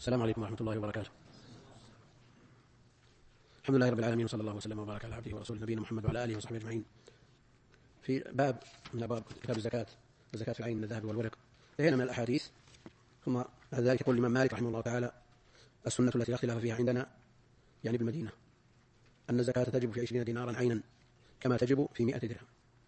السلام عليكم ورحمة الله وبركاته. الحمد لله رب العالمين، وصلى الله وسلم وبارك على عبده ورسوله نبينا محمد وعلى آله وصحبه أجمعين. في باب من أبواب كتاب الزكاة في العين من الذهب والورق، انتهينا من الأحاديث. ثم بعد ذلك يقول الإمام مالك رحمه الله تعالى: السنة التي لا اختلاف فيها عندنا، يعني بالمدينة، أن الزكاة تجب في 20 دينارا عينا كما تجب في 100 درهم.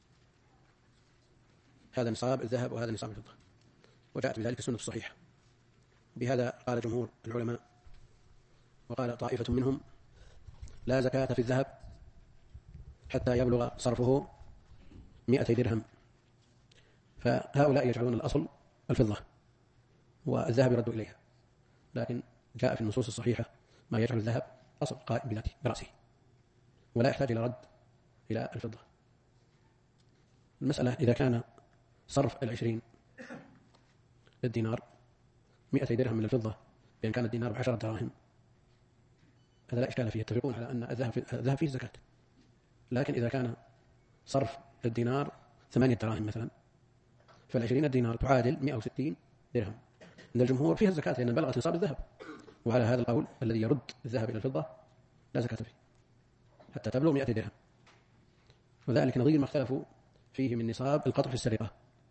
هذا نصاب الذهب وهذا نصاب الفضة، وجاءت بذلك السنة الصحيحة. بهذا قال جمهور العلماء، وقال طائفة منهم: لا زكاة في الذهب حتى يبلغ صرفه 200 درهم. فهؤلاء يجعلون الأصل الفضة والذهب يرد إليها، لكن جاء في النصوص الصحيحة ما يجعل الذهب أصل قائم بذاته برأسه ولا يحتاج إلى رد إلى الفضة. المسألة إذا كان صرف 20 للدينار 200 درهم من الفضة، بأن كان الدينار ب10 دراهم، هذا لا إشكال فيه، يتفقون على أن الذهب فيه زكاة. لكن إذا كان صرف الدينار 8 دراهم مثلا، فال20 دينار تعادل 160 درهم. عند الجمهور فيها الزكاة لأن بلغت نصاب الذهب، وعلى هذا القول الذي يرد الذهب إلى الفضة لا زكاة فيه حتى تبلغ 100 درهم. وذلك نظير ما اختلفوا فيه من نصاب القطر في السرقة،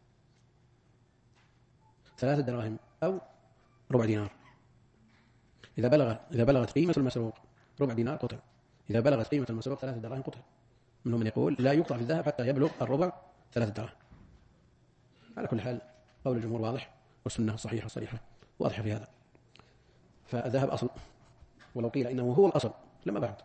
3 دراهم أو ربع دينار. إذا بلغت قيمة المسروق ربع دينار قطع، إذا بلغت قيمة المسروق 3 دراهم قطع. منهم من يقول لا يقطع في الذهب حتى يبلغ الربع 3 دراهم. على كل حال قول الجمهور واضح، والسنة الصحيحة الصريحة واضحة في هذا. فالذهب أصل، ولو قيل إنه هو الأصل لما بعد.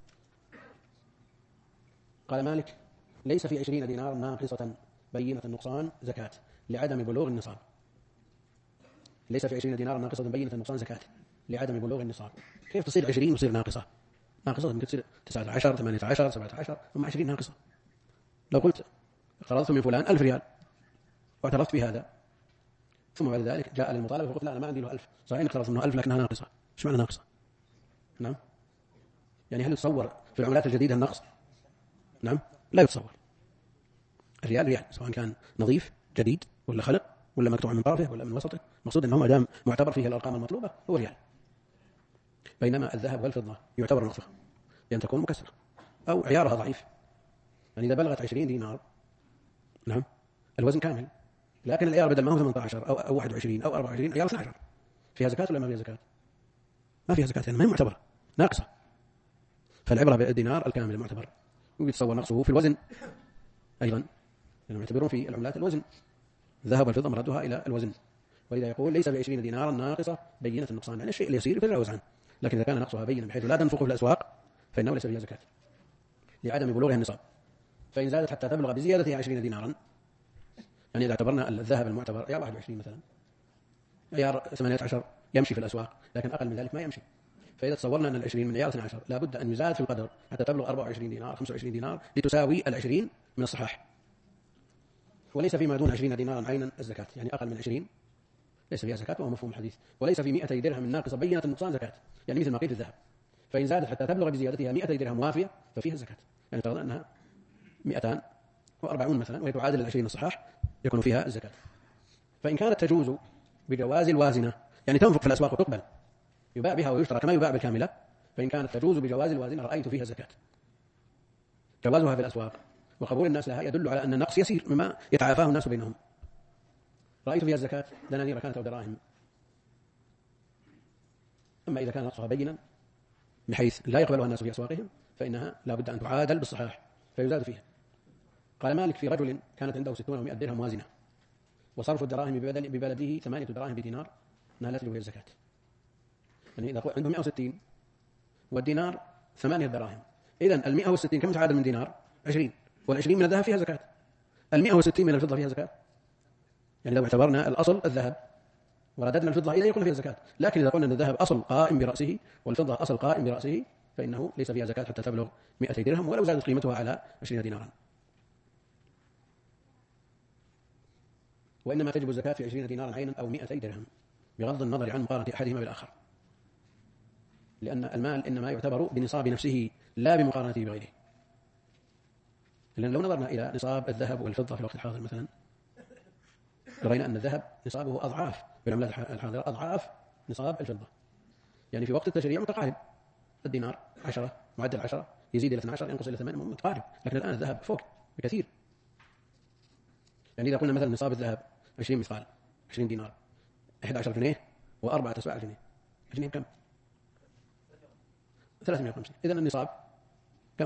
قال مالك: ليس في 20 دينار ناقصة بينة النقصان زكاة لعدم بلوغ النصاب. ليس في 20 دينار ناقصة بينة النقصان زكاة لعدم بلوغ النصاب. كيف تصير 20 وتصير ناقصة؟ ناقصة ممكن تصير 19 18 17 ثم 20 ناقصة. لو قلت قرضت من فلان 1000 ريال واعترفت بهذا، ثم بعد ذلك جاء للمطالبة فقلت لا أنا ما عندي له 1000، صحيح إنك اقترضت منه 1000 لكنها ناقصة. ايش معنى ناقصة؟ نعم، يعني هل يتصور في العملات الجديدة النقص؟ نعم، لا يتصور. الريال ريال، سواء كان نظيف جديد ولا خلق ولا مقطوع من طرفه ولا من وسطه، مقصود أنه ما دام معتبر فيه الأرقام المطلوبة هو ريال. بينما الذهب والفضة يعتبر نقصة لأن تكون مكسرة أو عيارها ضعيف. يعني إذا بلغت 20 دينار، نعم، الوزن كامل، لكن العيار بدل ما هو 18 أو 21 أو 24 عيار 12، فيها زكاة ولا ما فيها زكاة؟ ما فيها زكاة لأنها ما هي معتبرة، ناقصة. فالعبرة بالدينار الكامل المعتبر، ويتصور نقصه في الوزن أيضا، لأنهم يعتبرون في العملات الوزن. الذهب والفضة مردها إلى الوزن، ولذا يقول ليس ب20 دينارا ناقصة بينة النقصان، يعني الشيء اليسير يتجاوز عنه. لكن إذا كان نقصها بينا بحيث لا تنفقه في الأسواق فإنه ليس فيها زكاة لعدم بلوغها النصاب. فإن زادت حتى تبلغ بزيادتها 20 دينارا، يعني إذا اعتبرنا الذهب المعتبر عيار 21 مثلا، عيار 18 يمشي في الأسواق، لكن أقل من ذلك ما يمشي. فإذا تصورنا أن 20 من عيار 12 لا بد أن يزاد في القدر حتى تبلغ 24 دينار 25 دينار لتساوي 20 من الصحاح. وليس فيما دون 20 دينارا عينا الزكاة، يعني أقل من 20 ليس فيها زكاة، وهو مفهوم الحديث. وليس في 200 درهم ناقصة بينة النقصان زكاة، يعني مثل ما قيل في الذهب. فإن زادت حتى تبلغ بزيادتها 200 درهم وافية ففيها زكاة، يعني ترى أنها 240 مثلا وهي تعادل 20 الصحاح يكون فيها الزكاة. فإن كانت تجوز بجواز الوازنة، يعني تنفق في الأسواق وتقبل، يباع بها ويشترى كما يباع بالكاملة، فإن كانت تجوز بجواز الوازنة رأيت فيها زكاة. جوازها في الأسواق وقبول الناس لها يدل على أن النقص يسير مما يتعافاه الناس بينهم. رأيت فيها الزكاة دنانير كانت أو دراهم. أما إذا كان نقصها بينا بحيث لا يقبلها الناس في أسواقهم فإنها لا بد أن تعادل بالصحاح فيزاد فيها. قال مالك: في رجل كانت عنده 60 و100 درهم وازنة، وصرف الدراهم ببلده 8 دراهم بدينار، أنها لا تجب الزكاة. يعني إذا عنده 160 والدينار 8 دراهم، إذن 160 كم تعادل من دينار؟ 20، وال20 من الذهب فيها زكاة، 160 من الفضة فيها زكاة. يعني لو اعتبرنا الأصل الذهب ورددنا الفضة إليه يكون فيها زكاة. لكن إذا قلنا أن الذهب أصل قائم برأسه والفضة أصل قائم برأسه فإنه ليس فيها زكاة حتى تبلغ 200 درهم ولو زادت قيمتها على 20 دينارا. وإنما تجب الزكاة في 20 دينارا عينا أو 200 درهم بغض النظر عن مقارنة أحدهما بالآخر، لأن المال إنما يعتبر بنصاب نفسه لا بمقارنته بغيره. لأن لو نظرنا إلى نصاب الذهب والفضة في الوقت الحاضر مثلا، رأينا أن الذهب نصابه أضعاف بالعملات الحاضرة أضعاف نصاب الفضة. يعني في وقت التشريع متقارب، الدينار 10 معدل 10 يزيد إلى 12 ينقص إلى 8 متقارب، لكن الآن الذهب فوق بكثير. يعني إذا قلنا مثلا نصاب الذهب 20 مثقال 20 دينار 11 جنيه و4 أسباع جنيه، الجنيه كم؟ 350. إذن النصاب كم؟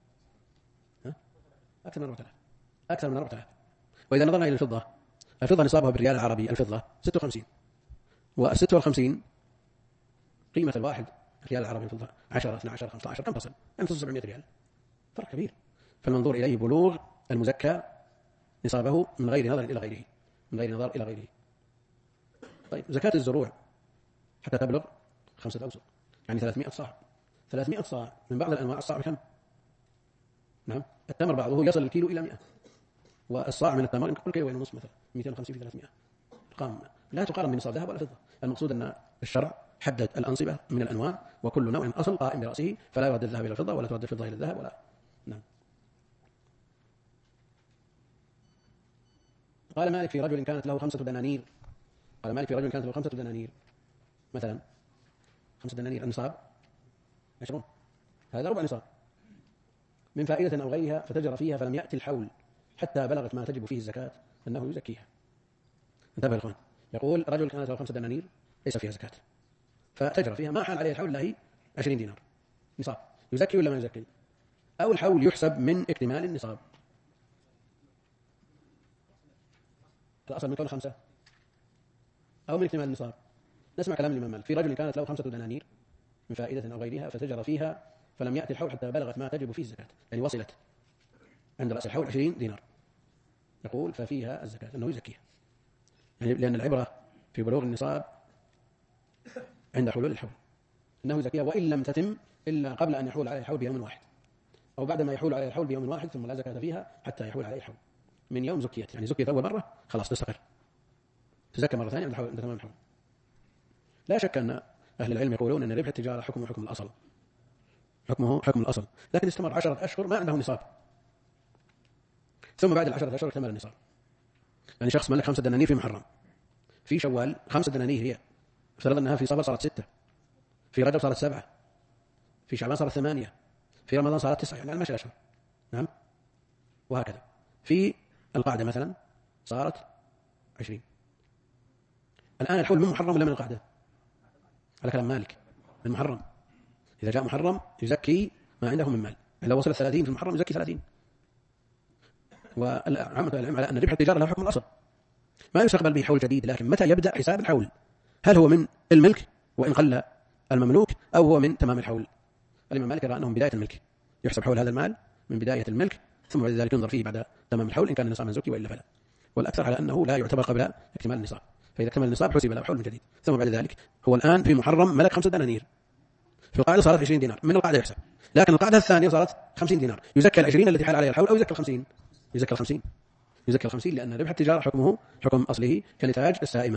أكثر من 4000 أكثر من 4000. وإذا نظرنا إلى الفضة، الفضة نصابها بالريال العربي الفضة 56، وال56 قيمة الواحد ريال العربي الفضة 10 12 15 كم تصل؟ يعني تصل 700 ريال، فرق كبير. فالمنظور إليه بلوغ المزكى نصابه من غير نظر إلى غيره، من غير نظر إلى غيره. طيب زكاة الزروع حتى تبلغ 5 أوسق يعني 300 صاع. 300 صاع من بعض الأنواع الصاع بكم؟ نعم التمر بعضه يصل الكيلو إلى 100، والصاع من التمر يمكن كيلو ونصف مثلا 250 في 300. أرقام لا تقارن بنصاب ذهب ولا فضة. المقصود أن الشرع حدد الأنصبة من الأنواع، وكل نوع أصل قائم برأسه، فلا يرد الذهب إلى الفضة ولا ترد الفضة إلى الذهب ولا. نعم. قال مالك في رجل كانت له 5 دنانير. قال مالك في رجل كانت له 5 دنانير مثلا، 5 دنانير النصاب 20، هذا ربع نصاب، من فائدة أو غيرها فتجر فيها فلم يأتي الحول حتى بلغت ما تجب فيه الزكاة أنه يزكيها. انتبه الأخوان، يقول رجل كانت له 5 دنانير ليس فيها زكاة، فتجر فيها ما حال عليه الحول، له 20 دينار نصاب، يزكي ولا ما يزكي؟ أو الحول يحسب من اكتمال النصاب، الأصل من كون 5 أو من اكتمال النصاب. نسمع كلام الإمام مالك في رجل كانت له 5 دنانير من فائدة أو غيرها فتجر فيها فلم يأتي الحول حتى بلغت ما تجب فيه الزكاة، يعني وصلت عند رأس الحول 20 دينار، يقول ففيها الزكاة أنه يزكيها، يعني لأن العبرة في بلوغ النصاب عند حلول الحول أنه يزكيها، وإن لم تتم إلا قبل أن يحول عليه الحول بيوم واحد، أو بعد ما يحول عليه الحول بيوم واحد ثم لا زكاة فيها حتى يحول عليه الحول. من يوم زكيت، يعني زكيت أول مرة خلاص تستقر، تزكى مرة ثانية عند تمام الحول. لا شك أن أهل العلم يقولون أن ربح التجارة حكمه حكم الأصل، حكمه حكم الأصل، لكن استمر 10 أشهر ما عنده نصاب، ثم بعد 10 أشهر اكتمل النصاب. يعني شخص ملك 5 دنانير في محرم، في شوال 5 دنانير هي افترض أنها في صفر صارت 6، في رجب صارت 7، في شعبان صارت 8، في رمضان صارت 9، يعني المشي الأشهر. نعم، وهكذا. في القعدة مثلا صارت 20. الآن الحول من محرم ولا من القعدة؟ على كلام مالك من محرم. إذا جاء محرم يزكي ما عنده من مال، إذا وصل 30 في المحرم يزكي 30. وعامة العلم على أن ربح التجارة له حكم الأصل، ما يستقبل به حول جديد، لكن متى يبدأ حساب الحول؟ هل هو من الملك وإن قل المملوك، أو هو من تمام الحول؟ الإمام مالك يرى أنه من بداية الملك، يحسب حول هذا المال من بداية الملك، ثم بعد ذلك ينظر فيه بعد تمام الحول إن كان النصاب زكي وإلا فلا. والأكثر على أنه لا يعتبر قبل اكتمال النصاب، فإذا اكتمل النصاب حسب له حول من جديد، ثم بعد ذلك هو الآن في محرم ملك 5 دنانير، في القاعدة صارت 20 دينار، من القاعدة يحسب، لكن القاعدة الثانية صارت 50 دينار، يزكى ال20 التي حال عليها الحول أو يزكى ال50؟ يزكى ال50، يزكى ال50، لأن ربح التجارة حكمه حكم أصله كنتاج السائمة.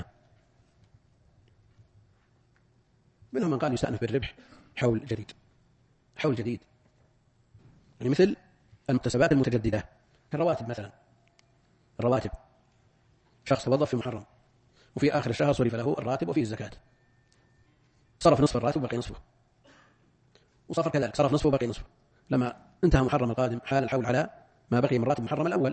منهم من قال يستأنف بالربح حول جديد، حول جديد، يعني مثل المكتسبات المتجددة كالرواتب مثلا. الرواتب شخص توظف في محرم وفي آخر الشهر صرف له الراتب وفيه الزكاة، صرف نصف الراتب وبقي نصفه، وصفر كذلك صرف نصفه وبقي نصفه. لما انتهى محرم القادم حال الحول على ما بقي من راتب محرم الأول،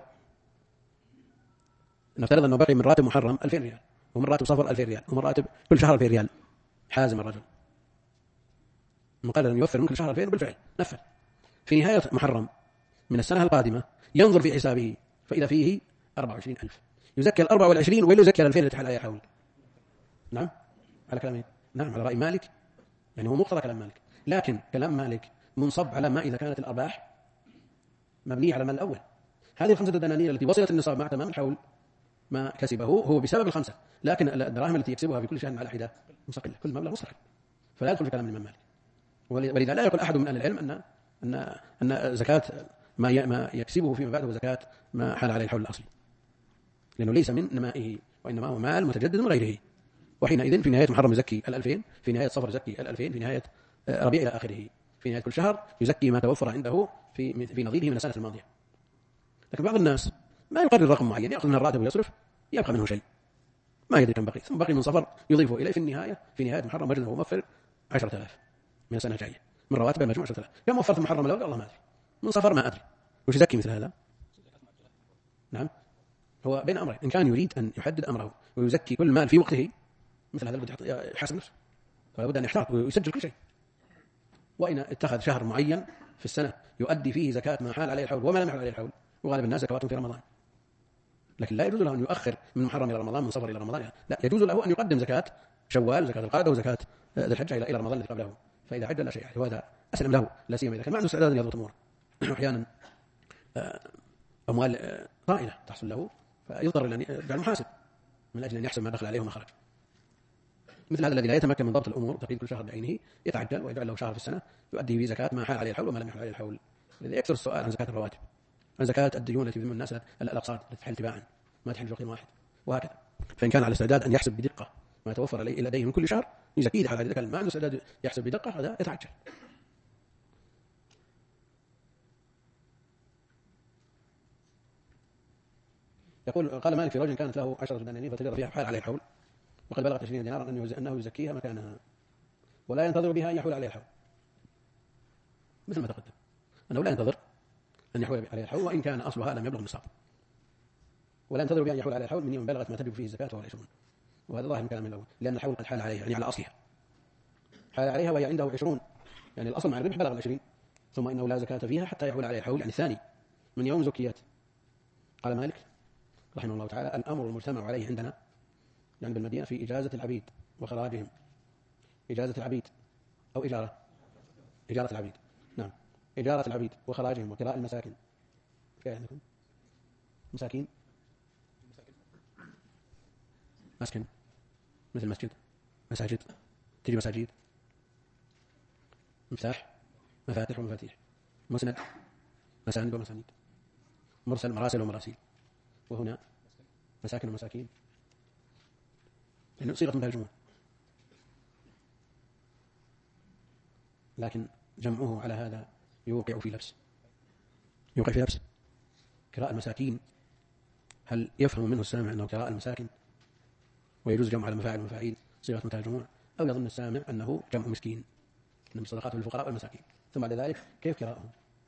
نفترض أنه بقي من راتب محرم 2000 ريال، ومن راتب صفر 2000 ريال، ومن راتب كل شهر 2000 ريال، حازم الرجل مقرر أن يوفر من كل شهر 2000 بالفعل نفذ. في نهاية محرم من السنة القادمة ينظر في حسابه فإذا فيه 24,000، يزكي 24 ولا يزكي 2000 التي حال عليها الحول؟ نعم على كلامه، نعم على رأي مالك، يعني هو مقتضى كلام مالك، لكن كلام مالك منصب على ما إذا كانت الأرباح مبنية على المال الأول. هذه ال5 دنانير التي وصلت النصاب مع تمام الحول ما كسبه هو بسبب ال5، لكن الدراهم التي يكسبها في كل شهر على حدة مستقلة، كل مبلغ مستقل، فلا يدخل في كلام الإمام مالك. ولذا لا يقول أحد من أهل العلم أن زكاة ما يكسبه فيما بعده زكاة ما حال عليه الحول الأصلي، لأنه ليس من نمائه، وإنما هو مال متجدد من غيره. وحينئذ في نهاية محرم يزكي 2000، في نهاية صفر يزكي 2000، في نهاية ربيع إلى آخره، في نهاية كل شهر يزكي ما توفر عنده في نظيره من السنة الماضية. لكن بعض الناس ما يقرر رقم معين، يأخذ من الراتب ويصرف، يبقى منه شيء ما يدري كم بقي، ثم بقي من صفر يضيفه إليه في نهاية محرم وجده موفر 10,000 من السنة الجاية من رواتب المجموع 10,000. كم وفرت محرم الأول؟ الله ما أدري. من صفر ما أدري. وش يزكي مثل هذا؟ نعم، هو بين أمرين. إن كان يريد أن يحدد أمره ويزكي كل مال في وقته، مثل هذا لابد يحاسب نفسه، فلا بد أن يحتاط ويسجل كل شيء. وإن اتخذ شهر معين في السنة يؤدي فيه زكاة ما حال عليه الحول وما لم يحل عليه الحول، وغالب الناس زكواتهم في رمضان، لكن لا يجوز له أن يؤخر من محرم إلى رمضان، من صفر إلى رمضان، لا، يجوز له أن يقدم زكاة شوال، زكاة القعدة، وزكاة ذي الحجة إلى رمضان الذي قبله، فإذا حج لا شيء عليه، وهذا أسلم له، لا سيما إذا كان ما عنده استعداد ليضبط أموره. أحيانا أموال طائلة تحصل له فيضطر أن يجعل محاسب من أجل أن يحسب ما دخل عليه وما خرج. مثل هذا الذي لا يتمكن من ضبط الأمور تقييد كل شهر بعينه يتعجل ويجعل له شهر في السنة يؤدي فيه زكاة ما حال عليه الحول وما لم يحل عليه الحول. لذا يكثر السؤال عن زكاة الرواتب، عن زكاة الديون التي يذم الناس، الأقساط التي تحل تباعا ما تحل في وقت واحد، وهكذا. فإن كان على استعداد أن يحسب بدقة ما يتوفر عليه لديه من كل شهر يزكيه على ذلك. ما عنده استعداد يحسب بدقة هذا يتعجل. يقول قال مالك في رجل كانت له 10 دنانير فتجر فيها حال عليه الحول وقد بلغت 20 دينارا أنه يزكيها مكانها ولا ينتظر بها أن يحول عليها الحول، مثل ما تقدم أنه لا ينتظر أن يحول عليها الحول وإن كان أصلها لم يبلغ النصاب، ولا ينتظر بأن يحول عليها الحول من يوم بلغت ما تجب فيه الزكاة وهو 20. وهذا ظاهر من كلام الأول، لأن الحول قد حال عليها، يعني على أصلها حال عليها وهي عنده 20، يعني الأصل مع الربح بلغ 20، ثم إنه لا زكاة فيها حتى يحول عليها الحول، يعني الثاني من يوم زكيت. قال مالك رحمه الله تعالى الأمر المجتمع عليه عندنا يعني بالمدينة في إجازة العبيد وخراجهم. إجازة العبيد أو إجارة العبيد، نعم، إجارة العبيد وخراجهم وكراء المساكن. في عندكم مساكين، مسكن مثل مسجد، مساجد، تجي مساجد، مفتاح، مفاتح ومفاتيح، مسند، مساند ومسانيد، مرسل، مراسل ومراسيل، وهنا مساكن ومساكين، لأنه صيغة منتهى الجموع، لكن جمعه على هذا يوقع في لبس، يوقع في لبس. كراء المساكين هل يفهم منه السامع أنه كراء المساكن ويجوز جمع على مفاعل ومفاعيل صيغة منتهى الجموع، أو يظن السامع أنه جمع مسكين، إنما الصدقات للفقراء والمساكين، ثم بعد ذلك كيف كراءهم؟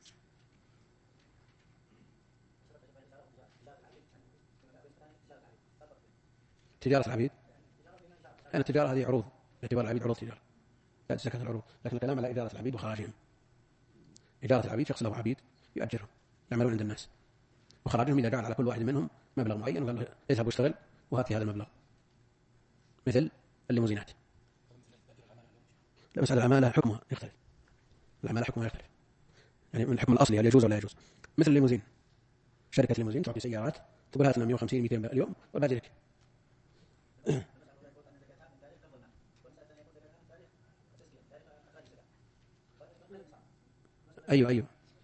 تجارة العبيد، أنا التجارة هذه عروض، اعتبار العبيد عروض تجارة لا زكاة العروض، لكن الكلام على إجارة العبيد وخراجهم. إجارة العبيد شخص له عبيد يؤجرهم يعملون عند الناس، وخراجهم إذا جعل على كل واحد منهم مبلغ معين وقال له اذهب واشتغل وهات هذا المبلغ، مثل الليموزينات. لا، مسألة العمالة حكمها يختلف، العمالة حكمها يختلف، يعني من الحكم الأصلي هل يجوز ولا يجوز. مثل الليموزين، شركة ليموزين تعطي سيارات تقول هات لنا 150 200 اليوم والباقي لك. أيوه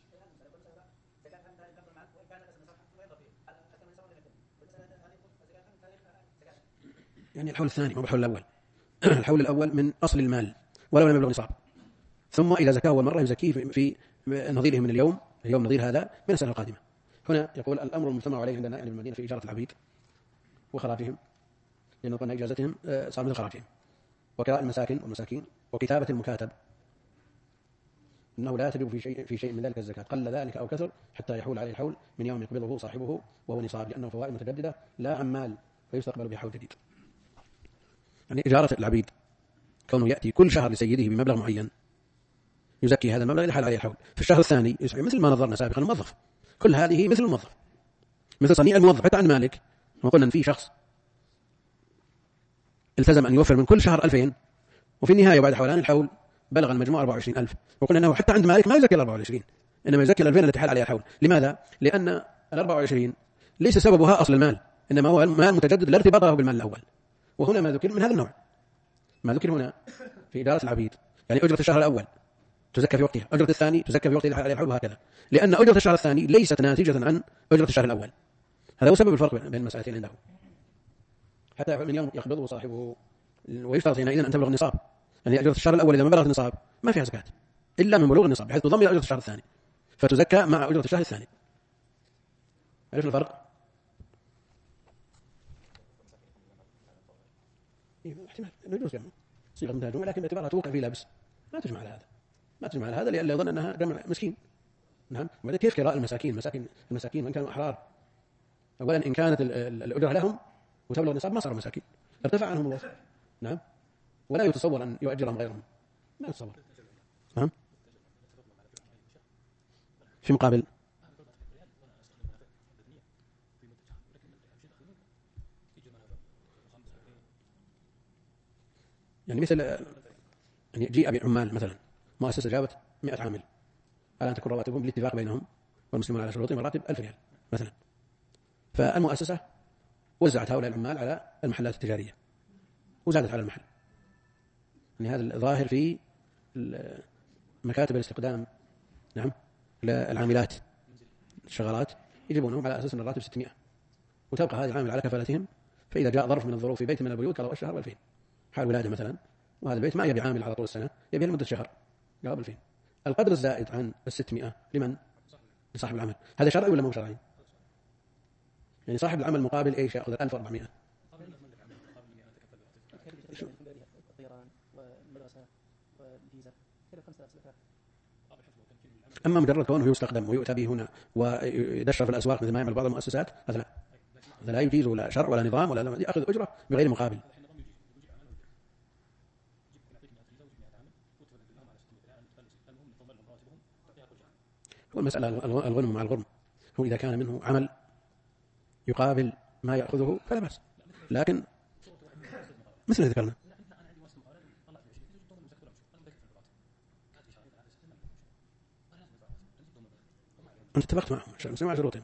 يعني الحول الثاني مو الحول الأول. الحول الأول من أصل المال ولو لم يبلغ نصاب، ثم إذا زكاه أول مرة يزكيه في نظيره من اليوم نظير هذا من السنة القادمة. هنا يقول الأمر المجتمع عليه عندنا يعني المدينة في إجارة العبيد وخراجهم، لأن قلنا إجازتهم صار مثل خراجهم، وكراء المساكن والمساكين، وكتابة المكاتب، إنه لا تجب في شيء من ذلك الزكاة قل ذلك أو كثر حتى يحول عليه الحول من يوم يقبضه صاحبه وهو نصاب، لأنه فوائد متجددة لا عمال فيستقبل بها حول جديد. يعني إجارة العبيد كونه يأتي كل شهر لسيده بمبلغ معين يزكي هذا المبلغ إذا حال عليه الحول، في الشهر الثاني مثل ما نظرنا سابقا الموظف، كل هذه مثل الموظف، مثل صنيع الموظف. حتى عند مالك وقلنا أن في شخص التزم أن يوفر من كل شهر 2000 وفي النهاية بعد حولان الحول بلغ المجموع 24,000، وقلنا أنه حتى عند مالك ما يزكي 24، إنما يزكي 2000 التي حال عليها الحول. لماذا؟ لأن 24 ليس سببها أصل المال، إنما هو المال متجدد لا ارتباط له بالمال الأول. وهنا ما ذكر من هذا النوع، ما ذكر هنا في إدارة العبيد، يعني أجرة الشهر الأول تزكى في وقتها، أجرة الثاني تزكى في وقت الحال عليه الحول، وهكذا، لأن أجرة الشهر الثاني ليست ناتجة عن أجرة الشهر الأول. هذا هو سبب الفرق بين المسألتين عنده، حتى من يوم يقبضه صاحبه. ويشترط حينئذ أن تبلغ النصاب، يعني أجرة الشهر الأول إذا ما بلغت النصاب ما فيها زكاة إلا من بلوغ النصاب، بحيث تضم إلى أجرة الشهر الثاني فتزكى مع أجرة الشهر الثاني. عرفت الفرق؟ احتمال انه يجوز يعني صيغة منتهى الجموع، لكن باعتبارها توقع في لبس ما تجمع على هذا، ما تجمع على هذا، لأن يظن أنها جمع مسكين. نعم. وبعدين كيف قراء المساكين وإن كانوا أحرار؟ أولا إن كانت الأجرة لهم وتبلغ النصاب ما صاروا مساكين، ارتفع عنهم الوصف. نعم. ولا يتصور أن يؤجرهم غيرهم، لا يتصور. نعم. في مقابل يعني مثل يعني جيء بعمال مثلا، مؤسسة جابت 100 عامل، الآن تكون رواتبهم بالاتفاق بينهم والمسلمون على شروطهم مراتب 1000 ريال مثلا، فالمؤسسة وزعت هؤلاء العمال على المحلات التجارية وزادت على المحل. يعني هذا الظاهر في مكاتب الاستقدام. نعم. للعاملات الشغالات يجيبونهم على أساس أن الراتب 600، وتبقى هذه العامل على كفالتهم، فإذا جاء ظرف من الظروف في بيت من البيوت قالوا الشهر 2000 حال ولادة مثلا، وهذا البيت ما يبي عامل على طول السنة، يبي لمدة شهر، قالوا 2000. القدر الزائد عن 600 لمن؟ لصاحب العمل. هذا شرعي ولا مو شرعي؟ يعني صاحب العمل مقابل ايش ياخذ 1400؟ اما مجرد كونه يستخدم ويؤتى به هنا ويدشر في الاسواق مثل ما يعمل بعض المؤسسات، هذا لا يجيز ولا شرع ولا نظام ولا ياخذ اجره بغير مقابل. هو المسألة الغنم مع الغرم، هو إذا كان منه عمل يقابل ما يأخذه فلا بأس، لكن مثل ذكرنا أنت اتفقت معهم مع شروطهم.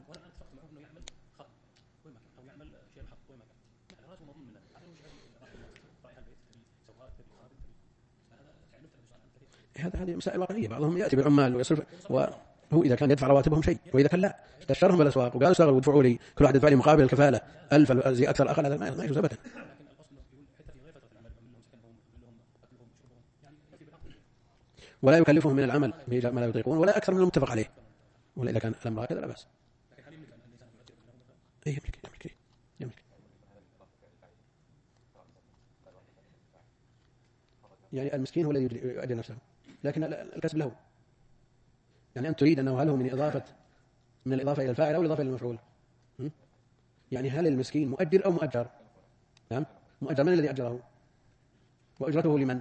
هذه مسائل واقعية. بعضهم يأتي بالعمال ويصرف، وهو إذا كان يدفع رواتبهم شيء، وإذا كان لا استشرهم بالأسواق وقالوا اشتغلوا وادفعوا لي كل واحد يدفع لي مقابل الكفالة 1000 زي أكثر أقل، هذا ما يجوز أبدا. ولا يكلفهم من العمل ما لا يطيقون ولا أكثر من المتفق عليه، ولا إذا كان الأمر هكذا لا بأس. يملك. يعني المسكين هو الذي يؤجر نفسه، لكن الكسب له. يعني أنت تريد أنه هل هو من الإضافة إلى الفاعل أو الإضافة إلى المفعول؟ يعني هل المسكين مؤجر أو مؤجر؟ نعم مؤجر. من الذي أجره؟ وأجرته لمن؟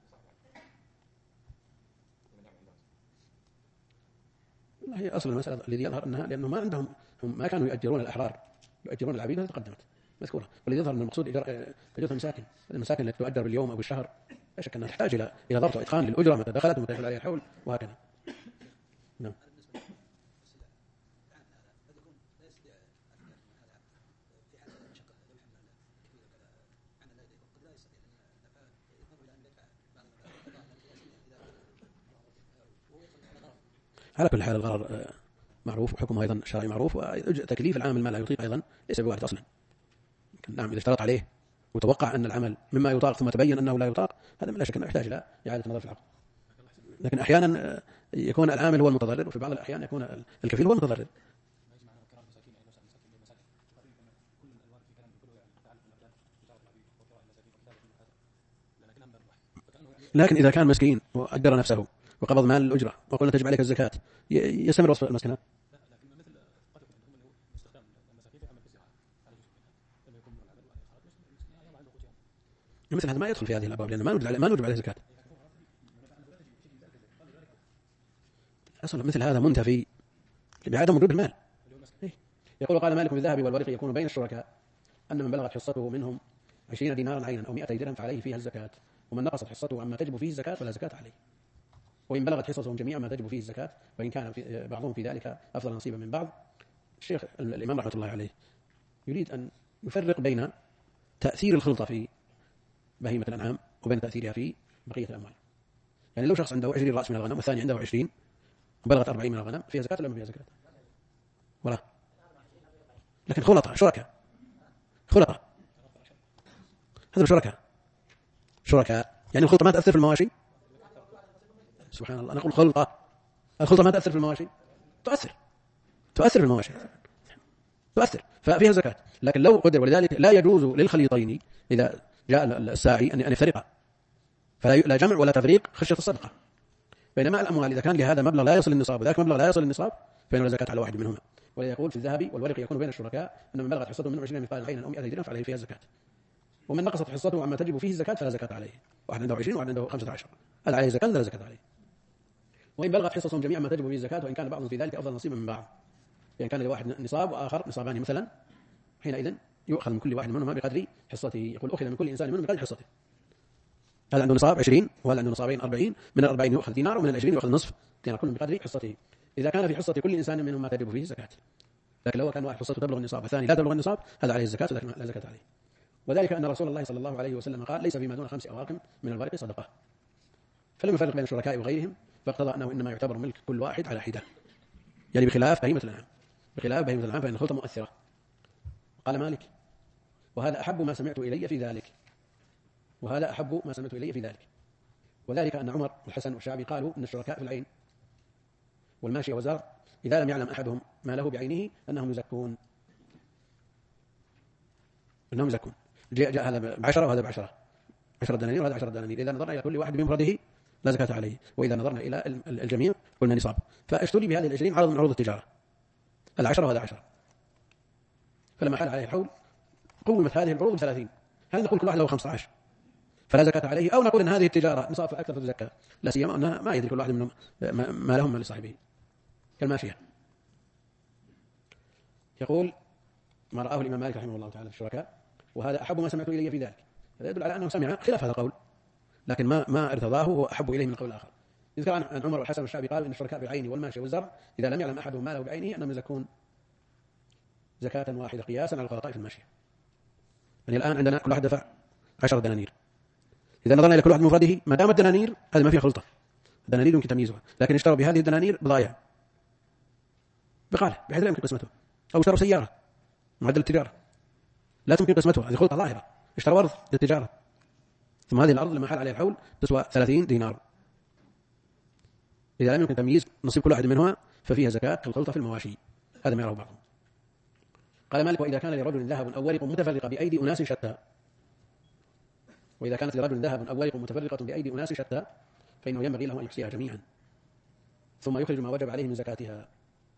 هي أصل المسألة الذي يظهر أنها لأنه ما عندهم، هم ما كانوا يؤجرون الأحرار، يؤجرون العبيد، هذه تقدمت مذكورة. والذي يظهر أن المقصود أجرة المساكن. المساكن التي تؤجر باليوم أو بالشهر لا شك أنها تحتاج إلى ضبط وإتقان للأجرة متى دخلت ومتى يحول عليها الحول وهكذا. نعم. على كل حال الغرر معروف وحكمه أيضا شرعي معروف، وتكليف العامل ما لا يطيق أيضا ليس بوارد أصلا. نعم إذا اشترط عليه وتوقع أن العمل مما يطاق ثم تبين أنه لا يطاق، هذا لا شك أنه يحتاج إلى إعادة النظر في العقد. لكن أحيانا يكون العامل هو المتضرر، وفي بعض الأحيان يكون الكفيل هو المتضرر. لكن إذا كان مسكين وأجر نفسه وقبض مال الأجرة وقلنا تجب عليك الزكاة، يستمر وصف المسكنة. مثل هذا ما يدخل في هذه الأبواب، لأن ما نوجب عليه زكاة. أصلا مثل هذا منتفي بعدم وجود المال. يقول قال مالك بالذهب والورق يكون بين الشركاء أن من بلغت حصته منهم 20 دينارا عينا أو 200 درهم فعليه فيها الزكاة، ومن نقصت حصته عما تجب فيه الزكاة فلا زكاة عليه. وإن بلغت حصتهم جميعا ما تجب فيه الزكاة، وإن كان بعضهم في ذلك أفضل نصيبا من بعض. الشيخ الإمام رحمة الله عليه يريد أن يفرق بين تأثير الخلطة في بهيمة الأنعام وبين تأثيرها في بقية الأموال. يعني لو شخص عنده 20 رأس من الغنم والثاني عنده 20 وبلغت 40 من الغنم، فيها زكاة ولا ما فيها زكاة؟ ولا. لكن خلطة خلطة هذا شركاء يعني الخلطة ما تأثر في المواشي. سبحان الله، أنا أقول الخلطة ما تأثر في المواشي، تؤثر في المواشي، تؤثر، ففيها زكاة. لكن لو قدر، ولذلك لا يجوز للخليطين إذا جاء الساعي أن يفترقا، فلا جمع ولا تفريق خشية الصدقة. بينما الأموال إذا كان لهذا مبلغ لا يصل النصاب وذاك مبلغ لا يصل النصاب فإنه لا زكاة على واحد منهما. ويقول في الذهب والورق يكون بين الشركاء أن من بلغت حصته من 20 مثقال عين أو 100 درهم فعليه فيها الزكاة، ومن نقصت حصته عما تجب فيه الزكاة فلا زكاة عليه. واحد عنده 20 وواحد عنده 15، هل عليه زكاة؟ لا زكاة عليه. وإن بلغت حصصهم جميعا ما تجب فيه الزكاة، وإن كان بعضهم في ذلك أفضل نصيبا من بعض، يعني كان لواحد نصاب وآخر نصابان مثلا، حينئذ يؤخذ من كل واحد منهما بقدر حصته. يقول أخذ من كل إنسان منهم بقدر حصته. هذا عنده نصاب 20 وهذا عنده نصابين 40، من ال40 يؤخذ دينار ومن ال20 يؤخذ نصف دينار، كل بقدر حصته. إذا كان في حصة كل إنسان منهم ما تجب فيه الزكاة. لكن لو كان واحد حصته تبلغ النصاب والثاني لا تبلغ النصاب هذا عليه الزكاة ولكن لا زكاة عليه. وذلك أن رسول الله صلى الله عليه وسلم قال: ليس فيما دون 5 أواق من الورق صدقة. فلم يفرق بين الشركاء وغيرهم، فاقتضى أنه إنما يعتبر ملك كل واحد على حدة، يعني بخلاف بهيمة الأنعام. بخلاف بهيمة الأنعام فإن الخلطة مؤثرة. قال مالك: وهذا أحب ما سمعت إلي في ذلك، وهذا أحب ما سمعت إلي في ذلك. وذلك أن عمر والحسن والشعبي قالوا إن الشركاء في العين والماشية والزرع إذا لم يعلم أحدهم ما له بعينه أنهم يزكون. جاء هذا ب10 وهذا ب10، 10 دنانير وهذا 10 دنانير. إذا نظرنا إلى كل واحد بمفرده لا زكاة عليه، وإذا نظرنا إلى الجميع قلنا نصاب. فاشتري بهذه ال20 عرض من عروض التجارة، ال10 وهذا 10. فلما حال عليه الحول قومت هذه العروض ب30. هل نقول كل واحد له 15 فلا زكاة عليه، أو نقول إن هذه التجارة نصاب أكثر فتزكى؟ لا سيما أنها ما يدري كل واحد منهم ما لهم ما لصاحبه، كالماشية. يقول: ما رآه الإمام مالك رحمه الله تعالى في الشركاء، وهذا أحب ما سمعت إلي في ذلك. هذا يدل على أنه سمع خلاف هذا القول، لكن ما ارتضاه هو أحب إليه من القول الآخر. يذكر عن عمر والحسن والشعبي قالوا إن الشركاء بالعين والماشية والزرع إذا لم يعلم أحدهم ماله بعينه أنهم يزكون زكاة واحدة قياسا على الخلطاء في الماشية. يعني الآن عندنا كل واحد دفع 10 دنانير. إذا نظرنا إلى كل واحد مفرده ما دامت الدنانير هذه ما فيها خلطة، الدنانير يمكن تمييزها، لكن اشتروا بهذه الدنانير بضائع بقاله بحيث لا يمكن قسمته، أو اشتروا سيارة معدل التجارة لا تمكن قسمته، هذه خلطة ظاهرة. اشتروا أرض للتجارة، ثم هذه الأرض لما حال عليها الحول تسوى 30 دينار. إذا لم يمكن تمييز نصيب كل واحد منهما ففيها زكاة كالخلطة في المواشي. هذا ما يراه بعضهم. قال مالك: وإذا كان لرجل ذهب أو ورق متفرقة بأيدي أناس شتى، وإذا كانت لرجل ذهب أو ورق متفرقة بأيدي أناس شتى فإنه ينبغي له أن يحصيها جميعا ثم يخرج ما وجب عليه من زكاتها.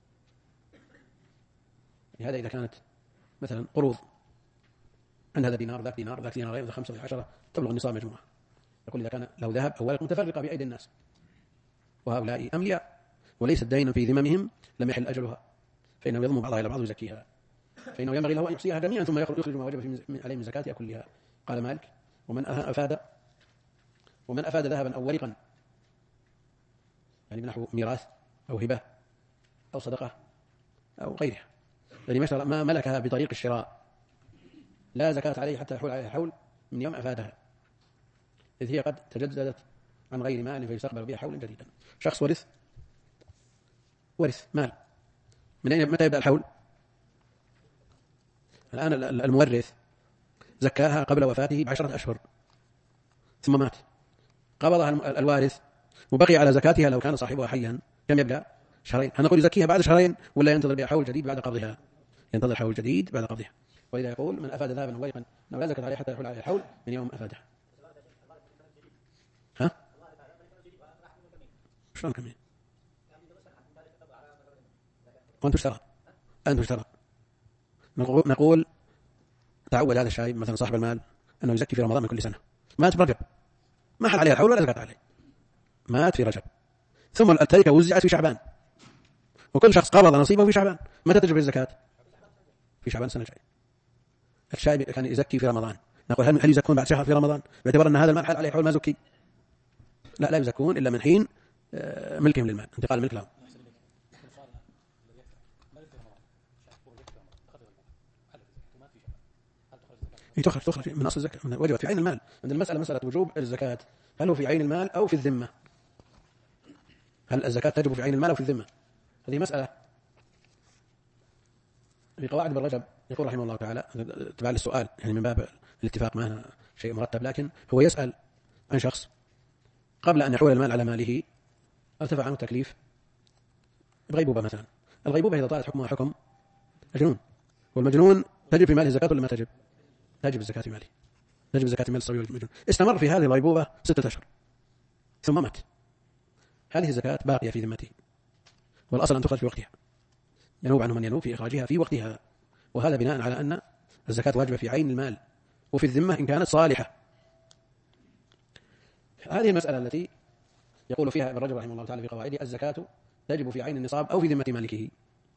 هذا إذا كانت مثلا قروض، عند هذا دينار ذاك دينار ذاك دينارين ذاك 5 ذاك 10 تبلغ النصاب مجموعة. يقول: إذا كان له ذهب أو ورق متفرقة بأيدي الناس وهؤلاء أملياء وليس الدين في ذممهم لم يحل أجلها فإنه يضم بعضها إلى بعض ويزكيها، فإنه ينبغي له أن يحصيها جميعا ثم يخرج ما وجب عليه من زكاتها كلها. قال مالك: ومن أفاد ذهبا أو ورقا، يعني نحو ميراث أو هبة أو صدقة أو غيرها، يعني ما ملكها بطريق الشراء لا زكاة عليه حتى يحول عليه حول من يوم أفادها، إذ هي قد تجددت عن غير مال فيستقبل بها حولا جديدا. شخص ورث مال، متى يبدأ الحول؟ الآن المورث زكاها قبل وفاته ب10 أشهر ثم مات، قبضها الوارث وبقي على زكاتها لو كان صاحبها حيا كم يبقى؟ 2 شهرين. هل نقول يزكيها بعد 2 شهرين ولا ينتظر بها حول جديد بعد قبضها؟ ينتظر حول جديد بعد قبضها. ولذا يقول: من أفاد ذهبا ورقا أنه لا زكاة عليه حتى يحول عليه الحول من يوم أفاده. ها؟ شلون كمين؟ وأنت اشترى نقول تعود هذا الشايب مثلا صاحب المال أنه يزكي في رمضان من كل سنة، مات برجب ما حل عليه الحول ولا زكاة عليه، مات في رجب، ثم التركة وزعت في شعبان وكل شخص قبض نصيبه في شعبان، متى تجب الزكاة؟ في شعبان سنة جاية. الشايب كان يزكي في رمضان، نقول هل يزكون بعد شهر في رمضان باعتبار أن هذا المال حل عليه حول ما زكي؟ لا يزكون إلا من حين ملكهم للمال، انتقال الملك لهم. تخرج من أصل الزكاة، وجبت في عين المال. عند المسألة مسألة وجوب الزكاة، هل هو في عين المال أو في الذمة؟ هل الزكاة تجب في عين المال أو في الذمة؟ هذه مسألة في قواعد ابن رجب. يقول رحمه الله تعالى تبع للسؤال، يعني من باب الاتفاق ما شيء مرتب، لكن هو يسأل عن شخص قبل أن يحول المال على ماله ارتفع عنه التكليف بغيبوبة مثلا. الغيبوبة إذا طالت حكمها حكم مجنون، والمجنون تجب في ماله الزكاة ولا ما تجب؟ تجب الزكاة في ماله، تجب زكاة مال الصبي والمجنون. استمر في هذه الغيبوبة 6 أشهر ثم مات، هذه الزكاة باقية في ذمته، والأصل أن تخرج في وقتها، ينوب عنه من ينوب في إخراجها في وقتها، وهذا بناء على أن الزكاة واجبة في عين المال وفي الذمة إن كانت صالحة. هذه المسألة التي يقول فيها ابن رجب رحمه الله تعالى في قواعده: الزكاة تجب في عين النصاب أو في ذمة مالكه.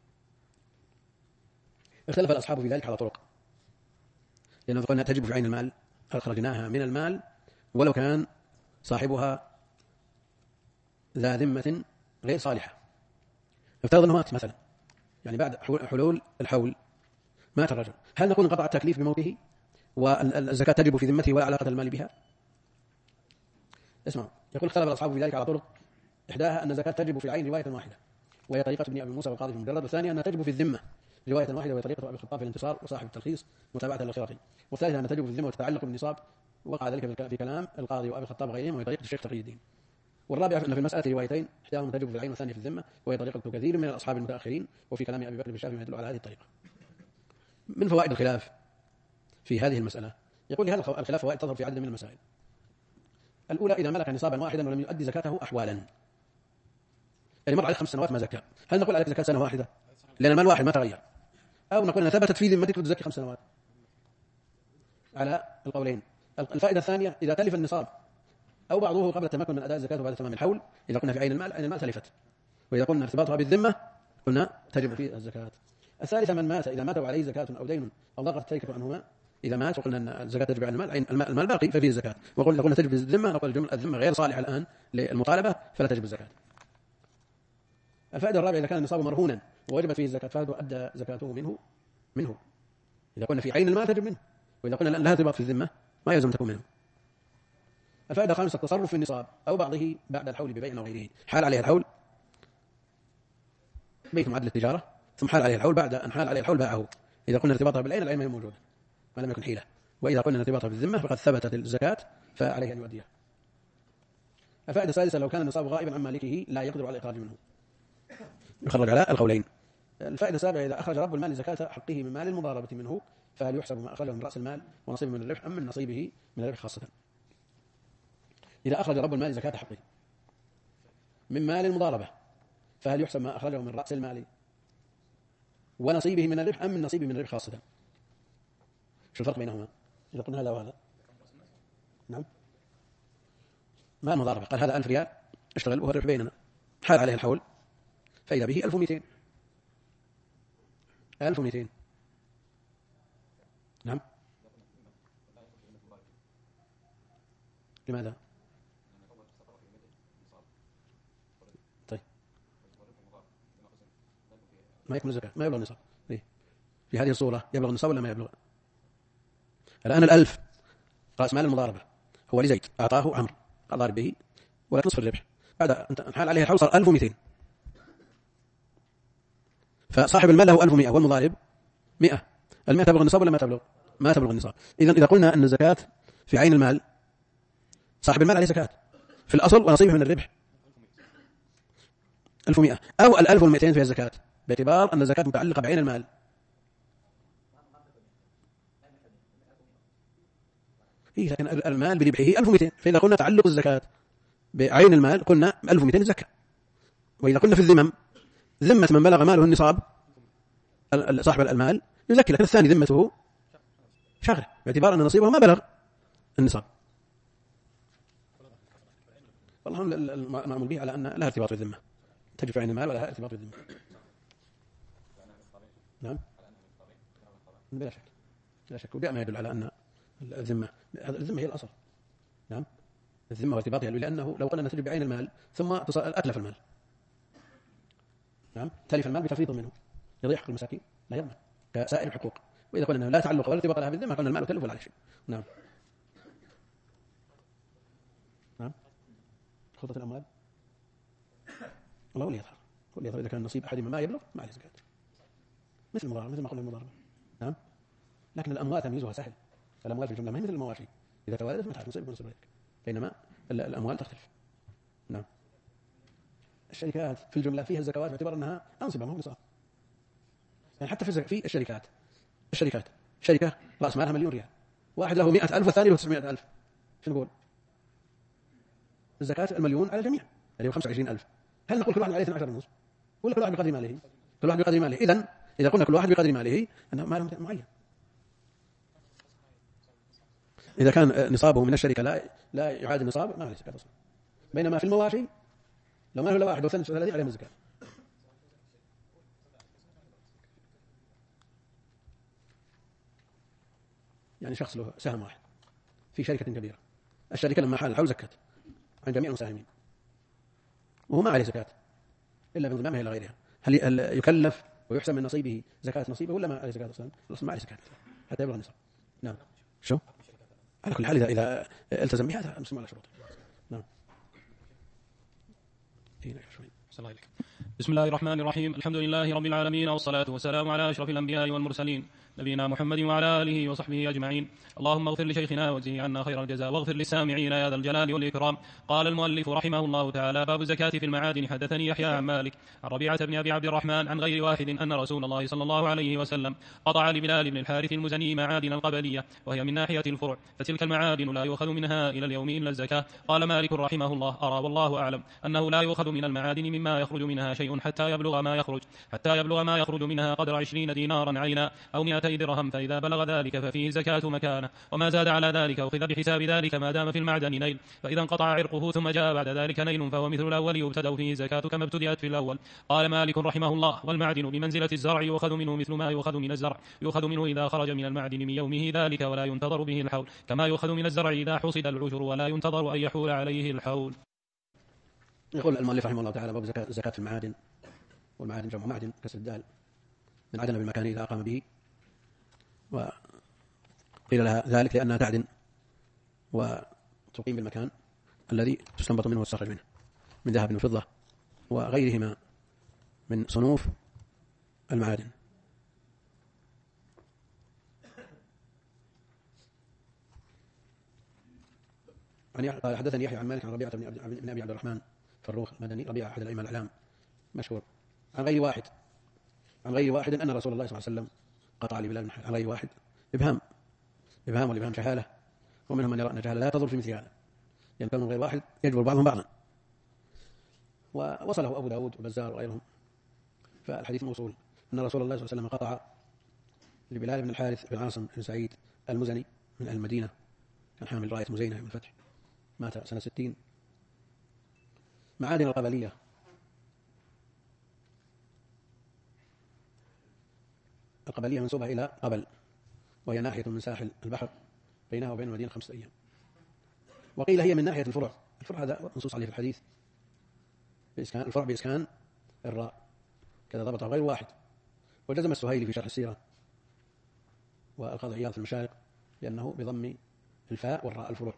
اختلف الأصحاب في ذلك على طرق، لأنه قلنا تجب في عين المال، أخرجناها من المال ولو كان صاحبها ذا ذمة غير صالحة. افترض أنه مات مثلا، يعني بعد حلول الحول مات الرجل، هل نقول انقطع التكليف بموته والزكاة تجب في ذمته ولا علاقة المال بها؟ اسمعوا، يقول اختلف الأصحاب في ذلك على طرق، إحداها أن الزكاة تجب في العين رواية واحدة وهي طريقة ابن أبي موسى والقاضي في المجرد، والثانية أنها تجب في الذمة رواية واحدة وهي طريقة أبي الخطاب في الانتصار وصاحب التلخيص متابعة للخرقي، والثالثة أنها تجب في الذمة وتتعلق بالنصاب، وقع ذلك في كلام القاضي وأبي الخطاب وغيرهم وهي طريقة الشيخ تقي الدين. والرابعة أن في المسألة روايتين، إحداهما تجب في العين والثانية في الذمة وهي طريقة كثير من الأصحاب المتأخرين، وفي كلام أبي بكر بالشافعي ما يدل على هذه الطريقة. من فوائد الخلاف في هذه المسألة، يقول لهذا الخلاف فوائد تظهر في عدد من المسائل. الأولى: إذا ملك نصابا واحدا ولم يؤدي زكاته أحوالا، يعني مر عليه 5 سنوات ما زكى، هل نقول عليك زكاة سنة واحدة لأن المال واحد ما تغير، أو نقول أنها ثبتت في ذمتك وتزكي 5 سنوات؟ على القولين. الفائدة الثانية: إذا تلف النصاب أو بعضه قبل التمكن من أداء الزكاة بعد تمام الحول، إذا قلنا في عين المال تلفت، وإذا قلنا ارتباطها بالذمة قلنا تجب فيه الزكاة. الثالثة: من مات إذا مات وعليه زكاة أو دين أو ضاقت التركة عنهما، إذا مات وقلنا أن الزكاة تجب عن المال باقي ففيه الزكاة، وقلنا تجب الذمة، نقول الذمة غير صالحة الآن للمطالبة فلا تجب الزكاة. الفائدة الرابعة: إذا كان النصاب مرهونا ووجبت فيه الزكاة فأدى زكاته منه، إذا قلنا في عين المال تجب منه، وإذا قلنا لها ارتباط في الذمة ما يلزم تكون منه. الفائدة الخامسة: التصرف في النصاب أو بعضه بعد الحول ببيع أو غيره، حال عليه الحول بيت معدل التجارة ثم حال عليه الحول، بعد أن حال عليه الحول باعه، إذا قلنا ارتباطها بالعين العين ما هي موجودة ما لم يكن حيلة، وإذا قلنا ارتباطها بالذمة فقد ثبتت الزكاة فعليه أن يؤديها. الفائدة السادسة: لو كان النصاب غائبا عن مالكه لا يقدر على الإخراج منه، يخرج على القولين. الفائدة السابعة: إذا أخرج رب المال زكاة حقه من مال المضاربة منه، فهل يحسب ما أخرجه من رأس المال ونصيبه من الربح أم من نصيبه من الربح خاصة؟ إذا أخرج رب المال زكاة حقه من مال المضاربة، فهل يحسب ما أخرجه من رأس المال ونصيبه من الربح أم من نصيبه من الربح خاصة؟ شو الفرق بينهما إذا قلنا هذا وهذا؟ نعم، مال المضاربة قال هذا 1000 ريال اشتغل وهو الربح بيننا، حال عليه الحول فإذا به 1200. نعم، لماذا؟ طيب ما يكمل الزكاة، ما يبلغ النصاب. في هذه الصورة يبلغ النصاب ولا ما يبلغ؟ الآن 1000 رأس مال المضاربة هو لزيد، أعطاه عمرو ضارب به ولا نصف الربح، بعد أن حال عليه الحول صار 1200، فصاحب المال له 1100 والمضارب 100، ال100 تبلغ النصاب ولا ما تبلغ؟ ما تبلغ النصاب. إذا قلنا أن الزكاة في عين المال صاحب المال عليه زكاة في الأصل ونصيبه من الربح 1100 أو 1200 فيها الزكاة، باعتبار أن الزكاة متعلقة بعين المال. لكن المال بربحه 1200، فإذا قلنا تعلق الزكاة بعين المال قلنا 1200 زكاة. وإذا قلنا في الذمم، ذمة من بلغ ماله النصاب صاحب المال يزكي، لكن الثاني ذمته شغله باعتبار أن نصيبه ما بلغ النصاب. والله المعمول به على أن لها ارتباط بالذمة، تجب عين المال ولها ارتباط بالذمة. نعم، بلا شك لا شك، وجاء ما يدل على أن الذمة هي الأصل. نعم، الذمة وارتباطها، لأنه لو قلنا تجب بعين المال ثم أتلف المال، نعم، تلف المال بتفريط منه يضيع حق المساكين لا يضمن كسائر الحقوق. وإذا قلنا لا تعلق ولا ارتباط لها بالذمة قلنا المال تلف ولا عليه شيء. نعم، نعم، خلطة الأموال الله ولي يظهر إذا كان نصيب أحدهما ما يبلغ ما عليه زكاة، مثل المضاربة، مثل ما قلنا المضاربة. نعم، لكن الأموال تمييزها سهل، الأموال في الجملة ما هي مثل المواشي، إذا توالدت ما تعرف نصيب ونصيب غيرك، بينما الأموال تختلف. نعم، الشركات في الجملة فيها الزكوات باعتبار أنها أنصبة ما هو نصاب، يعني حتى في الشركات شركة رأس مالها 1,000,000 ريال، واحد له 100,000 والثاني له 900,000، شو نقول؟ الزكاة المليون على الجميع اللي هو 25,000. هل نقول كل واحد عليه 12.5 ولا كل واحد بقدر ماله؟ كل واحد بقدر ماله. إذا قلنا كل واحد بقدر ماله أنه ماله معين. إذا كان نصابه من الشركة لا يعادل النصاب ما عليه زكاة أصلا. بينما في المواشي لو ما له إلا 31 عليهم الزكاة. يعني شخص له سهم واحد في شركة كبيرة، الشركة لما حال الحول زكت عن جميع المساهمين وهو ما عليه زكاة إلا بانضمامها إلى غيرها. هل يكلف ويحسب من نصيبه زكاة نصيبه ولا ما عليه زكاة أصلا؟ ما عليه زكاة حتى يبلغ النصاب. نعم. شو؟ على كل حال إذا التزم بها هذا مسلم على شروطه. نعم. بسم الله الرحمن الرحيم. الحمد لله رب العالمين، والصلاة والسلام على أشرف الأنبياء والمرسلين نبينا محمد وعلى آله وصحبه أجمعين. اللهم اغفر لشيخنا واجزه عنا خير الجزاء، واغفر للسامعين يا ذا الجلال والإكرام. قال المؤلف رحمه الله تعالى: باب الزكاة في المعادن. حدثني يحيى عن مالك عن ربيعة بن أبي عبد الرحمن عن غير واحد أن رسول الله صلى الله عليه وسلم قطع لبلال بن الحارث المزني معادن القبلية، وهي من ناحية الفروع، فتلك المعادن لا يؤخذ منها إلى اليوم إلا الزكاة. قال مالك رحمه الله: أرى والله أعلم أنه لا يؤخذ من المعادن مما يخرج منها شيء حتى يبلغ ما يخرج منها قدر 20 دينارا عينا أو 200 درهم، فإذا بلغ ذلك ففيه زكاة مكانه، وما زاد على ذلك أخذ بحساب ذلك ما دام في المعدن نيل، فإذا انقطع عرقه ثم جاء بعد ذلك نيل فهو مثل الأول يبتدأ فيه زكاة كما ابتدأت في الأول. قال مالك رحمه الله: والمعدن بمنزلة الزرع، يؤخذ منه مثل ما يؤخذ من الزرع، يؤخذ منه إذا خرج من المعدن من يومه ذلك ولا ينتظر به الحول، كما يؤخذ من الزرع إذا حصد العشر ولا ينتظر أن يحول عليه الحول. يقول المؤلف رحمه الله تعالى: باب زكاة في المعادن. والمعادن جمع معدن كسر الدال، من عدن بالمكان إذا أقام به، وقيل لها ذلك لأنها تعدن وتقيم بالمكان الذي تستنبط منه وتستخرج منه من ذهب وفضة وغيرهما من صنوف المعادن. قال حدثني يحيى عن مالك عن ربيعة بن أبي عبد الرحمن فروخ المدني، ربيعة أحد الأئمة الأعلام مشهور، عن غير واحد أن رسول الله صلى الله عليه وسلم قطع لبلال بن حارث. عن غير واحد إبهام والإبهام شهالة، ومنهم من يرى أن الجهالة لا تضر في مثل هذا، يعني كان من غير واحد يجبر بعضهم بعضا. ووصله أبو داود والبزار وغيرهم، فالحديث موصول أن رسول الله صلى الله عليه وسلم قطع لبلال بن الحارث بن عاصم بن سعيد المزني من المدينة، كان حامل راية مزينة من الفتح، مات سنة 60. معادن القبلية منسوبة إلى قبل، وهي ناحية من ساحل البحر بينها وبين المدينة 5 أيام. وقيل هي من ناحية الفرع هذا منصوص عليه في الحديث، الفرع بإسكان الراء، كذا ضبطه غير واحد. وجزم السهيلي في شرح السيرة والقاضي عياض في المشارق لأنه بضم الفاء والراء الفروع.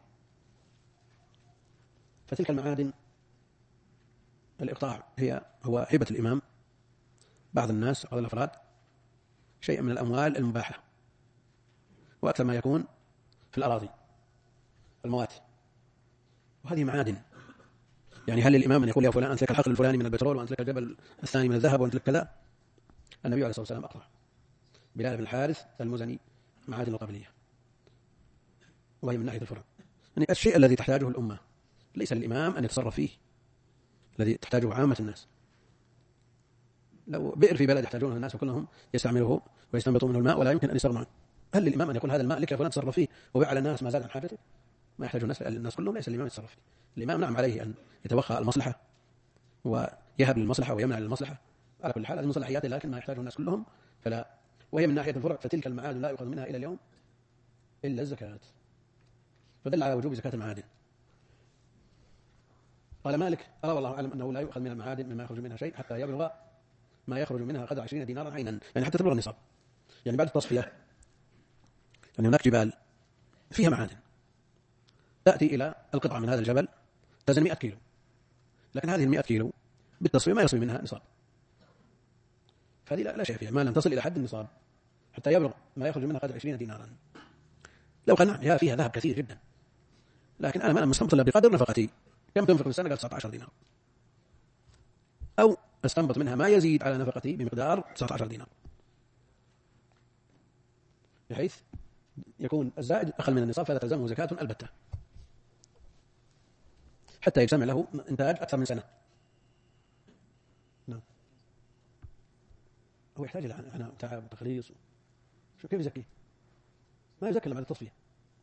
فتلك المعادن الإقطاع هو هبة الإمام بعض الناس بعض الأفراد شيء من الأموال المباحة، وأكثر ما يكون في الأراضي الموات، وهذه معادن. يعني هل للإمام أن يقول يا فلان أنت لك الحقل الفلاني من البترول، وأنت لك الجبل الثاني من الذهب، وأنت لك كذا؟ النبي عليه الصلاة والسلام أقطع بلال بن الحارث المزني معادن القبلية، وهي من ناحية الفرع. يعني الشيء الذي تحتاجه الأمة ليس للإمام أن يتصرف فيه، الذي تحتاجه عامة الناس. لو بئر في بلد يحتاجونه الناس وكلهم يستعملوه ويستنبطون منه الماء ولا يمكن أن يستغنوا عنه، هل للإمام أن يقول هذا الماء لك يا فلان تصرف فيه وبيع على الناس ما زاد عن حاجته؟ ما يحتاج الناس كلهم، ليس الإمام يتصرف فيه. الإمام نعم عليه أن يتوخى المصلحة ويهب للمصلحة ويمنع للمصلحة على كل حال، هذه مصلحيات، لكن ما يحتاجه الناس كلهم فلا. وهي من ناحية الفرع، فتلك المعادن لا يؤخذ منها إلى اليوم إلا الزكاة، فدل على وجوب زكاة المعادن. قال مالك: أرى والله أعلم أنه لا يؤخذ من المعادن مما يخرج منها شيء حتى يبلغ ما يخرج منها قدر 20 دينارا عينا، يعني حتى تبلغ النصاب. يعني بعد التصفية، يعني هناك جبال فيها معادن تأتي إلى القطعة من هذا الجبل تزن 100 كيلو، لكن هذه 100 كيلو بالتصفية ما يصل منها نصاب، فهذه لا شيء فيها، ما لم تصل إلى حد النصاب حتى يبلغ ما يخرج منها قدر 20 دينارا. لو قلنا فيها ذهب كثير جدا، لكن أنا ما مستنبط إلا بقدر نفقتي، كم تنفق في السنة؟ قال 19 دينار، أو استنبط منها ما يزيد على نفقتي بمقدار 19 دينار، بحيث يكون الزائد أقل من النصاب، فلا تلزمه زكاة البتة. حتى يجتمع له إنتاج أكثر من سنة. نعم. هو يحتاج إلى عناء وتعب وتخليص. كيف يزكيه؟ ما يزكي إلا بعد التصفية.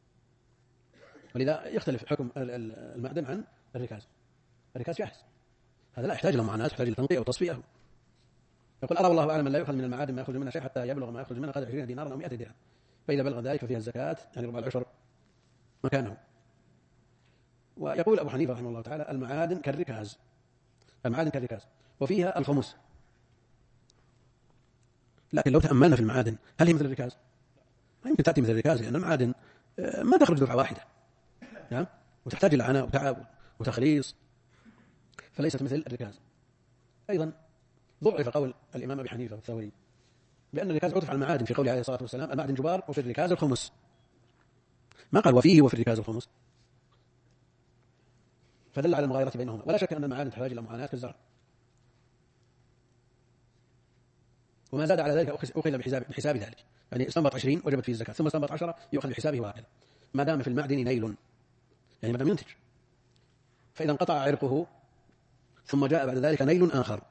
ولذا يختلف حكم المعدن عن الركاز. الركاز جاهز، هذا لا يحتاج إلى معاناة، يحتاج إلى تنقية وتصفية. يقول أرى والله أعلم لا يؤخذ من المعادن ما يخرج منها شيء حتى يبلغ ما يخرج منها قدر 20 دينارا أو 100 درهم، فإذا بلغ ذلك ففيها الزكاة، يعني ربع العشر مكانه. ويقول أبو حنيفة رحمه الله تعالى المعادن كالركاز، المعادن كالركاز وفيها الخمس. لكن لو تأملنا في المعادن هل هي مثل الركاز؟ ما يمكن تأتي مثل الركاز، لأن المعادن ما تخرج دفعة واحدة، نعم، وتحتاج إلى عناء وتعب وتخليص، فليست مثل الركاز. أيضا ضعف قول الإمام أبي حنيفة الثوري بأن الركاز عطف على المعادن في قوله عليه الصلاة والسلام المعدن جبار وفي الركاز الخمس، ما قال وفيه وفي الركاز الخمس، فدل على المغايرة بينهما. ولا شك أن المعادن تحتاج إلى معاناة كالزرع، وما زاد على ذلك أخذ بحساب ذلك، يعني استنبط 20 وجبت فيه الزكاة، ثم استنبط 10 يؤخذ بحسابه وهكذا، ما دام في المعدن نيل، يعني ما دام ينتج. فإذا انقطع عرقه ثم جاء بعد ذلك نيل آخر،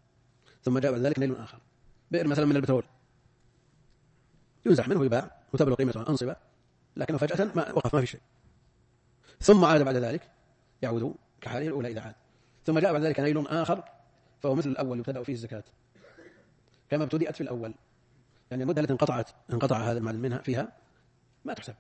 بئر مثلا من البترول ينزح منه يباع وتبلغ قيمته أنصبة، لكنه فجأة وقف ما في شيء، ثم عاد بعد ذلك يعود كحاله الأولى إذا عاد، ثم جاء بعد ذلك نيل آخر فهو مثل الأول يبتدأ فيه الزكاة كما ابتدأت في الأول، يعني المدة التي انقطع هذا المعدن منها فيها ما تحسب.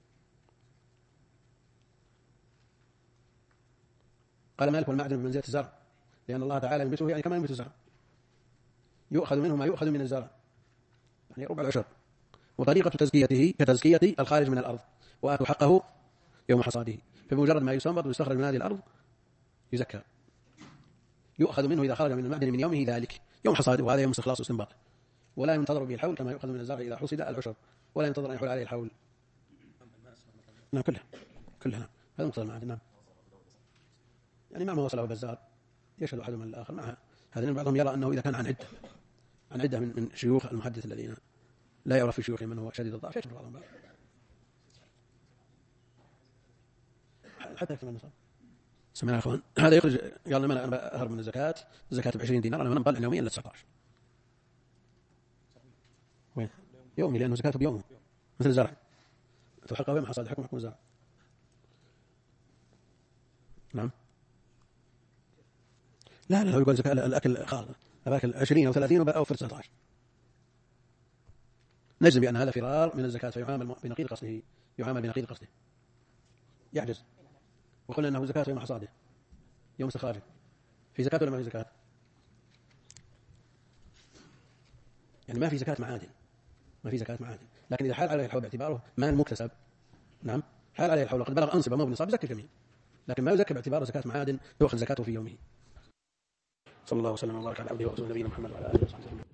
قال مالك والمعدن بمنزلة الزرع، لأن الله تعالى ينبته يعني كما ينبت الزرع، يؤخذ منه ما يؤخذ من الزرع، يعني ربع العشر، وطريقة تزكيته كتزكية الخارج من الأرض، وآتوا حقه يوم حصاده، فبمجرد ما يستنبط ويستخرج من هذه الأرض يزكى، يؤخذ منه إذا خرج من المعدن من يومه ذلك يوم حصاده، وهذا يوم استخلاص واستنباط، ولا ينتظر به الحول كما يؤخذ من الزرع إذا حصد العشر، ولا ينتظر أن يحول عليه الحول. نعم كلها هذا مقتضى المعادن. نعم، يعني مع ما وصله بزار يشهد أحدهم من الآخر معها، هذا بعضهم يرى أنه إذا كان عن عدة من شيوخ المحدث الذين لا يعرف في شيوخهم من هو شديد الضعف يشهد بعضهم بعض حتى يكتب النصاب. سمعنا يا أخوان، هذا يخرج قال لما أنا أهرب من الزكاة ب20 دينار، أنا ما نطلع يوميا إلا 19. وين يومي؟ لأنه زكاته بيومه مثل الزرع، تحقق يوم حصاد حكم الزرع. نعم، لا هو يقول زكاة الأكل خالص، أباكل 20 أو 30 وأوفر 19، نجزم بأن هذا فرار من الزكاة فيعامل بنقيض قصده، يعجز. وقلنا أنه زكاة يوم حصاده يوم استخراجه، في زكاة ولا ما في زكاة؟ يعني ما في زكاة معادن، لكن إذا حال عليه الحول باعتباره مال مكتسب، نعم حال عليه الحول قد بلغ أنصبة ما بنصاب يزكي الجميع، لكن ما يزكى باعتباره زكاة معادن يؤخذ زكاته في يومه. صلى الله وسلم وبارك على عبده ورسوله نبينا محمد وعلى آله وصحبه.